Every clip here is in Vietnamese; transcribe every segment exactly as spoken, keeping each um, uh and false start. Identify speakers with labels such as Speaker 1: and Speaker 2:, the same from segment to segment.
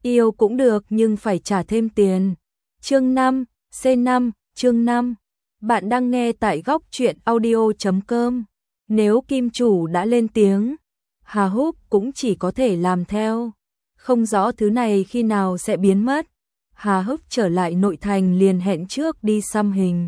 Speaker 1: Yêu cũng được nhưng phải trả thêm tiền. Chương năm, C năm, chương năm. Bạn đang nghe tại góc truyện audio chấm com. Nếu kim chủ đã lên tiếng, Hà Húc cũng chỉ có thể làm theo. Không rõ thứ này khi nào sẽ biến mất. Hà Húc trở lại nội thành liền hẹn trước đi xăm hình.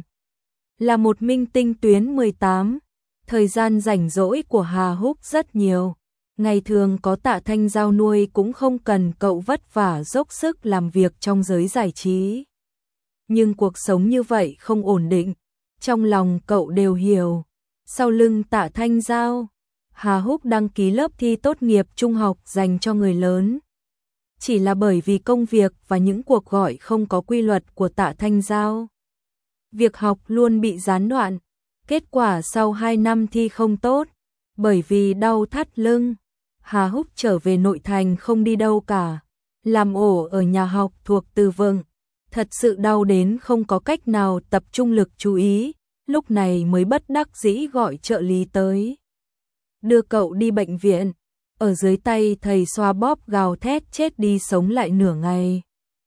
Speaker 1: Là một minh tinh tuyến mười tám, thời gian rảnh rỗi của Hà Húc rất nhiều. Ngày thường có Tạ Thanh Giao nuôi cũng không cần cậu vất vả dốc sức làm việc trong giới giải trí. Nhưng cuộc sống như vậy không ổn định, trong lòng cậu đều hiểu. Sau lưng Tạ Thanh Giao, Hà Húc đăng ký lớp thi tốt nghiệp trung học dành cho người lớn. Chỉ là bởi vì công việc và những cuộc gọi không có quy luật của Tạ Thanh Giao, việc học luôn bị gián đoạn. Kết quả sau hai năm thi không tốt, bởi vì đau thắt lưng, Hà Húc trở về nội thành không đi đâu cả, làm ổ ở nhà học thuộc Từ Vựng. Thật sự đau đến không có cách nào tập trung lực chú ý, lúc này mới bất đắc dĩ gọi trợ lý tới đưa cậu đi bệnh viện. Ở dưới tay thầy xoa bóp gào thét chết đi sống lại nửa ngày,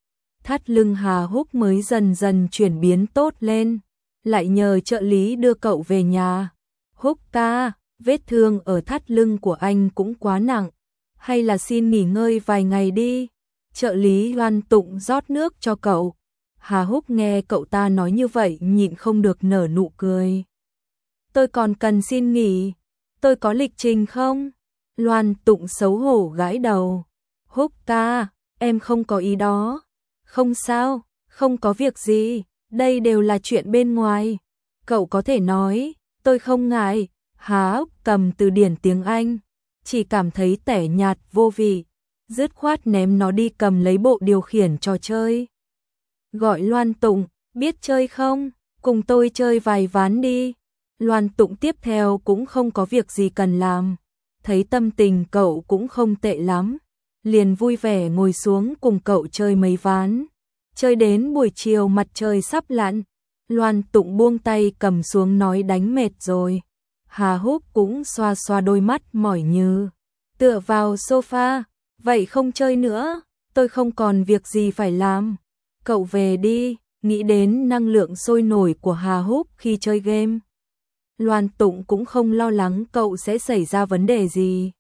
Speaker 1: thắt lưng Hà Húc mới dần dần chuyển biến tốt lên, lại nhờ trợ lý đưa cậu về nhà. Húc ca, vết thương ở thắt lưng của anh cũng quá nặng, hay là xin nghỉ ngơi vài ngày đi. Trợ lý Loan Tụng rót nước cho cậu. Hà Húc nghe cậu ta nói như vậy nhịn không được nở nụ cười. Tôi còn cần xin nghỉ, tôi có lịch trình không? Loan Tụng xấu hổ gãi đầu. Húc ca, em không có ý đó. Không sao, không có việc gì, đây đều là chuyện bên ngoài. Cậu có thể nói, tôi không ngại. Hà Húc cầm từ điển tiếng Anh, chỉ cảm thấy tẻ nhạt vô vị, dứt khoát ném nó đi cầm lấy bộ điều khiển trò chơi. Gọi Loan Tụng, biết chơi không? Cùng tôi chơi vài ván đi. Loan Tụng tiếp theo cũng không có việc gì cần làm, thấy tâm tình cậu cũng không tệ lắm, liền vui vẻ ngồi xuống cùng cậu chơi mấy ván. Chơi đến buổi chiều mặt trời sắp lặn, Loan Tụng buông tay cầm xuống nói đánh mệt rồi. Hà Húc cũng xoa xoa đôi mắt mỏi như, tựa vào sofa. Vậy không chơi nữa, tôi không còn việc gì phải làm. Cậu về đi. Nghĩ đến năng lượng sôi nổi của Hà Húc khi chơi game, Loan Tụng cũng không lo lắng cậu sẽ xảy ra vấn đề gì.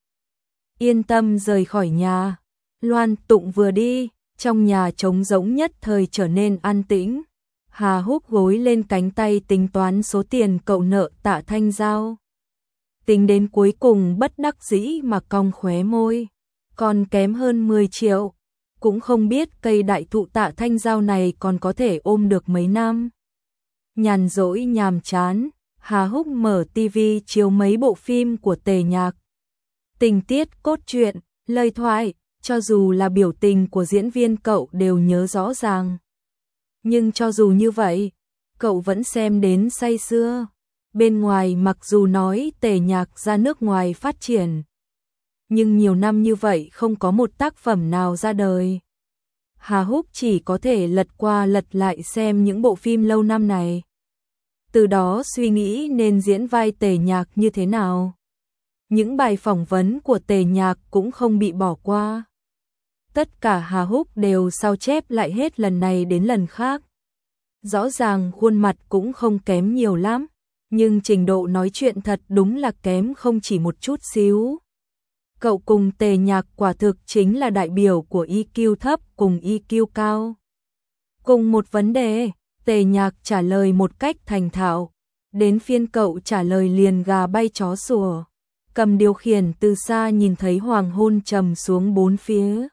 Speaker 1: Yên tâm rời khỏi nhà. Loan Tụng vừa đi, trong nhà trống rỗng nhất thời trở nên an tĩnh. Hà Húc gối lên cánh tay tính toán số tiền cậu nợ Tạ Thanh Giao. Tính đến cuối cùng bất đắc dĩ mà cong khóe môi, còn kém hơn mười triệu. Cũng không biết cây đại thụ Tạ Thanh Giao này còn có thể ôm được mấy năm. Nhàn rỗi nhàm chán, Hà Húc mở tivi chiếu mấy bộ phim của Tề Nhạc. Tình tiết, cốt truyện, lời thoại, cho dù là biểu tình của diễn viên cậu đều nhớ rõ ràng. Nhưng cho dù như vậy, cậu vẫn xem đến say sưa. Bên ngoài mặc dù nói Tề Nhạc ra nước ngoài phát triển, nhưng nhiều năm như vậy không có một tác phẩm nào ra đời. Hà Húc chỉ có thể lật qua lật lại xem những bộ phim lâu năm này, từ đó suy nghĩ nên diễn vai Tề Nhạc như thế nào. Những bài phỏng vấn của Tề Nhạc cũng không bị bỏ qua. Tất cả Hà Húc đều sao chép lại hết lần này đến lần khác. Rõ ràng khuôn mặt cũng không kém nhiều lắm, nhưng trình độ nói chuyện thật đúng là kém không chỉ một chút xíu. Cậu cùng Tề Nhạc quả thực chính là đại biểu của i kiu thấp cùng i kiu cao. Cùng một vấn đề, Tề Nhạc trả lời một cách thành thạo, đến phiên cậu trả lời liền gà bay chó sủa. Cầm điều khiển từ xa nhìn thấy hoàng hôn trầm xuống bốn phía.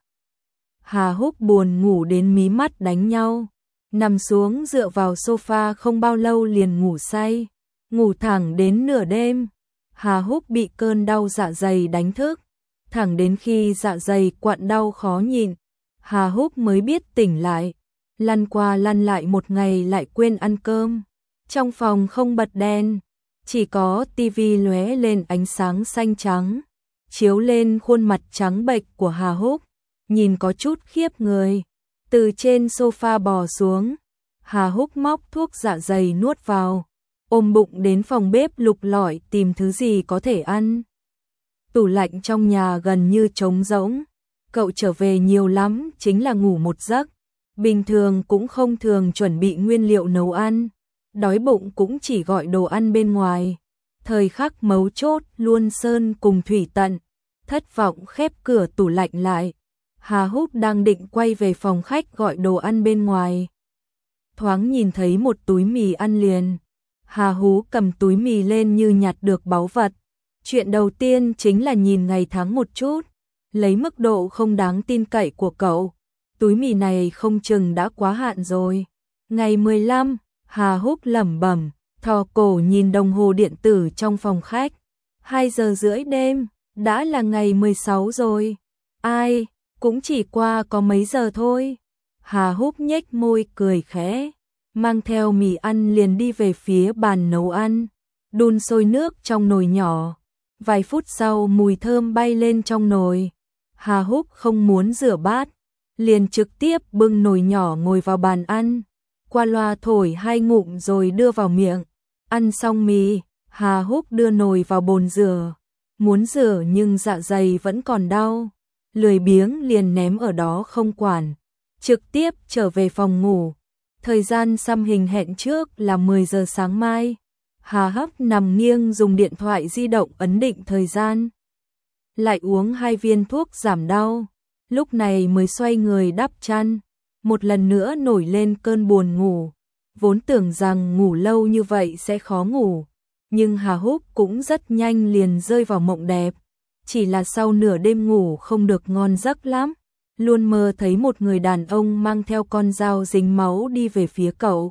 Speaker 1: Hà Húc buồn ngủ đến mí mắt đánh nhau, nằm xuống dựa vào sofa không bao lâu liền ngủ say, ngủ thẳng đến nửa đêm. Hà Húc bị cơn đau dạ dày đánh thức, thẳng đến khi dạ dày quặn đau khó nhịn, Hà Húc mới biết tỉnh lại. Lăn qua lăn lại một ngày lại quên ăn cơm. Trong phòng không bật đèn, chỉ có tivi lóe lên ánh sáng xanh trắng, chiếu lên khuôn mặt trắng bệch của Hà Húc, nhìn có chút khiếp người. Từ trên sofa bò xuống, Hà Húc móc thuốc dạ dày nuốt vào, ôm bụng đến phòng bếp lục lọi tìm thứ gì có thể ăn. Tủ lạnh trong nhà gần như trống rỗng, cậu trở về nhiều lắm chính là ngủ một giấc, bình thường cũng không thường chuẩn bị nguyên liệu nấu ăn, đói bụng cũng chỉ gọi đồ ăn bên ngoài. Thời khắc mấu chốt luôn Sơn cùng Thủy Tận, thất vọng khép cửa tủ lạnh lại. Hà Húc đang định quay về phòng khách gọi đồ ăn bên ngoài. Thoáng nhìn thấy một túi mì ăn liền. Hà Hú cầm túi mì lên như nhặt được báu vật. Chuyện đầu tiên chính là nhìn ngày tháng một chút, lấy mức độ không đáng tin cậy của cậu. Túi mì này không chừng đã quá hạn rồi. Ngày mười lăm, Hà Húc lẩm bẩm, thò cổ nhìn đồng hồ điện tử trong phòng khách. hai giờ rưỡi đêm, đã là ngày mười sáu rồi. Ai, cũng chỉ qua có mấy giờ thôi. Hà Húc nhếch môi cười khẽ, mang theo mì ăn liền đi về phía bàn nấu ăn, đun sôi nước trong nồi nhỏ. Vài phút sau mùi thơm bay lên trong nồi. Hà Húc không muốn rửa bát, liền trực tiếp bưng nồi nhỏ ngồi vào bàn ăn, qua loa thổi hai ngụm rồi đưa vào miệng. Ăn xong mì, Hà Húc đưa nồi vào bồn rửa, muốn rửa nhưng dạ dày vẫn còn đau, lười biếng liền ném ở đó không quản, trực tiếp trở về phòng ngủ. Thời gian xăm hình hẹn trước là mười giờ sáng mai. Hà Húc nằm nghiêng dùng điện thoại di động ấn định thời gian, lại uống hai viên thuốc giảm đau, lúc này mới xoay người đắp chăn, một lần nữa nổi lên cơn buồn ngủ. Vốn tưởng rằng ngủ lâu như vậy sẽ khó ngủ, nhưng Hà Húc cũng rất nhanh liền rơi vào mộng đẹp. Chỉ là sau nửa đêm ngủ không được ngon giấc lắm, luôn mơ thấy một người đàn ông mang theo con dao dính máu đi về phía cậu.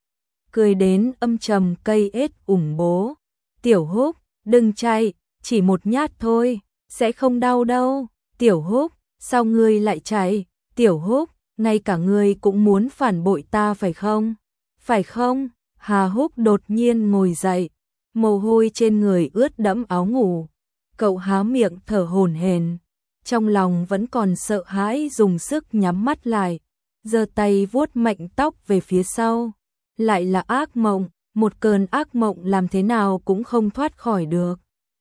Speaker 1: Cười đến âm trầm cây ết ủng bố. Tiểu Húc, đừng chạy, chỉ một nhát thôi, sẽ không đau đâu. Tiểu Húc, sao ngươi lại chạy? Tiểu Húc, ngay cả ngươi cũng muốn phản bội ta phải không? Phải không? Hà Húc đột nhiên ngồi dậy, mồ hôi trên người ướt đẫm áo ngủ. Cậu há miệng thở hổn hển, trong lòng vẫn còn sợ hãi, dùng sức nhắm mắt lại, giơ tay vuốt mạnh tóc về phía sau. Lại là ác mộng, một cơn ác mộng làm thế nào cũng không thoát khỏi được.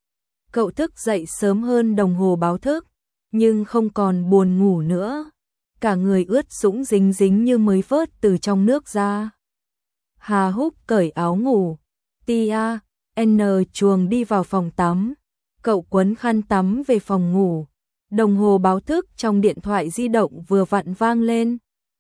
Speaker 1: Cậu thức dậy sớm hơn đồng hồ báo thức, nhưng không còn buồn ngủ nữa. Cả người ướt sũng dính dính như mới vớt từ trong nước ra. Hà Húc cởi áo ngủ, tia, n chuồng đi vào phòng tắm. Cậu quấn khăn tắm về phòng ngủ. Đồng hồ báo thức trong điện thoại di động vừa vặn vang lên.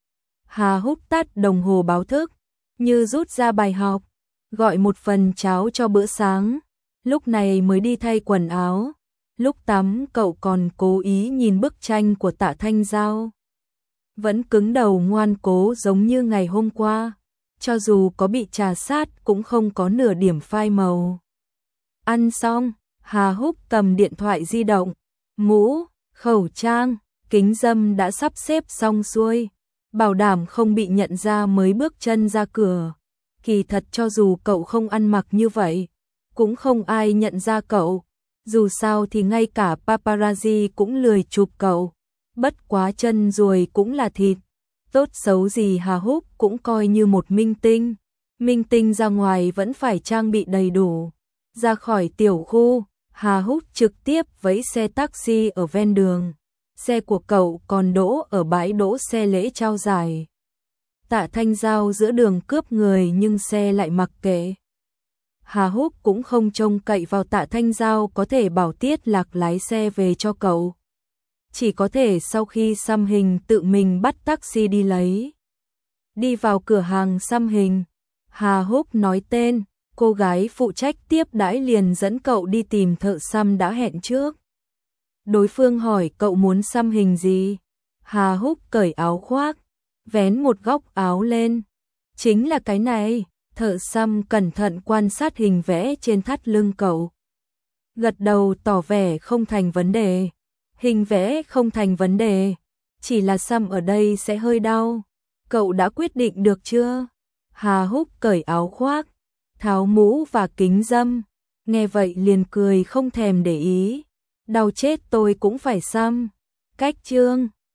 Speaker 1: Hà Húc tắt đồng hồ báo thức, như rút ra bài học, gọi một phần cháo cho bữa sáng, lúc này mới đi thay quần áo. Lúc tắm cậu còn cố ý nhìn bức tranh của Tạ Thanh Giao. Vẫn cứng đầu ngoan cố giống như ngày hôm qua, cho dù có bị trà sát cũng không có nửa điểm phai màu. Ăn xong, Hà Húc cầm điện thoại di động, mũ, khẩu trang, kính râm đã sắp xếp xong xuôi, bảo đảm không bị nhận ra mới bước chân ra cửa. Kỳ thật cho dù cậu không ăn mặc như vậy, cũng không ai nhận ra cậu. Dù sao thì ngay cả paparazzi cũng lười chụp cậu. Bất quá chân ruồi cũng là thịt. Tốt xấu gì Hà Húc cũng coi như một minh tinh. Minh tinh ra ngoài vẫn phải trang bị đầy đủ. Ra khỏi tiểu khu, Hà Húc trực tiếp vẫy xe taxi ở ven đường. Xe của cậu còn đỗ ở bãi đỗ xe lễ trao giải. Tạ Thanh Giao giữa đường cướp người nhưng xe lại mặc kệ. Hà Húc cũng không trông cậy vào Tạ Thanh Giao có thể bảo Tiết Lạc lái xe về cho cậu. Chỉ có thể sau khi xăm hình tự mình bắt taxi đi lấy. Đi vào cửa hàng xăm hình, Hà Húc nói tên, cô gái phụ trách tiếp đãi liền dẫn cậu đi tìm thợ xăm đã hẹn trước. Đối phương hỏi cậu muốn xăm hình gì? Hà Húc cởi áo khoác, vén một góc áo lên. Chính là cái này. Thợ xăm cẩn thận quan sát hình vẽ trên thắt lưng cậu. Gật đầu tỏ vẻ không thành vấn đề. Hình vẽ không thành vấn đề, chỉ là xăm ở đây sẽ hơi đau. Cậu đã quyết định được chưa? Hà Húc cởi áo khoác, tháo mũ và kính râm. Nghe vậy liền cười không thèm để ý. Đau chết tôi cũng phải xăm. Cách chương